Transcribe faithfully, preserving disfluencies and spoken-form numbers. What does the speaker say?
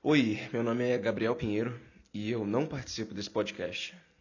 Oi, meu nome é Gabriel Pinheiro e eu não participo desse podcast.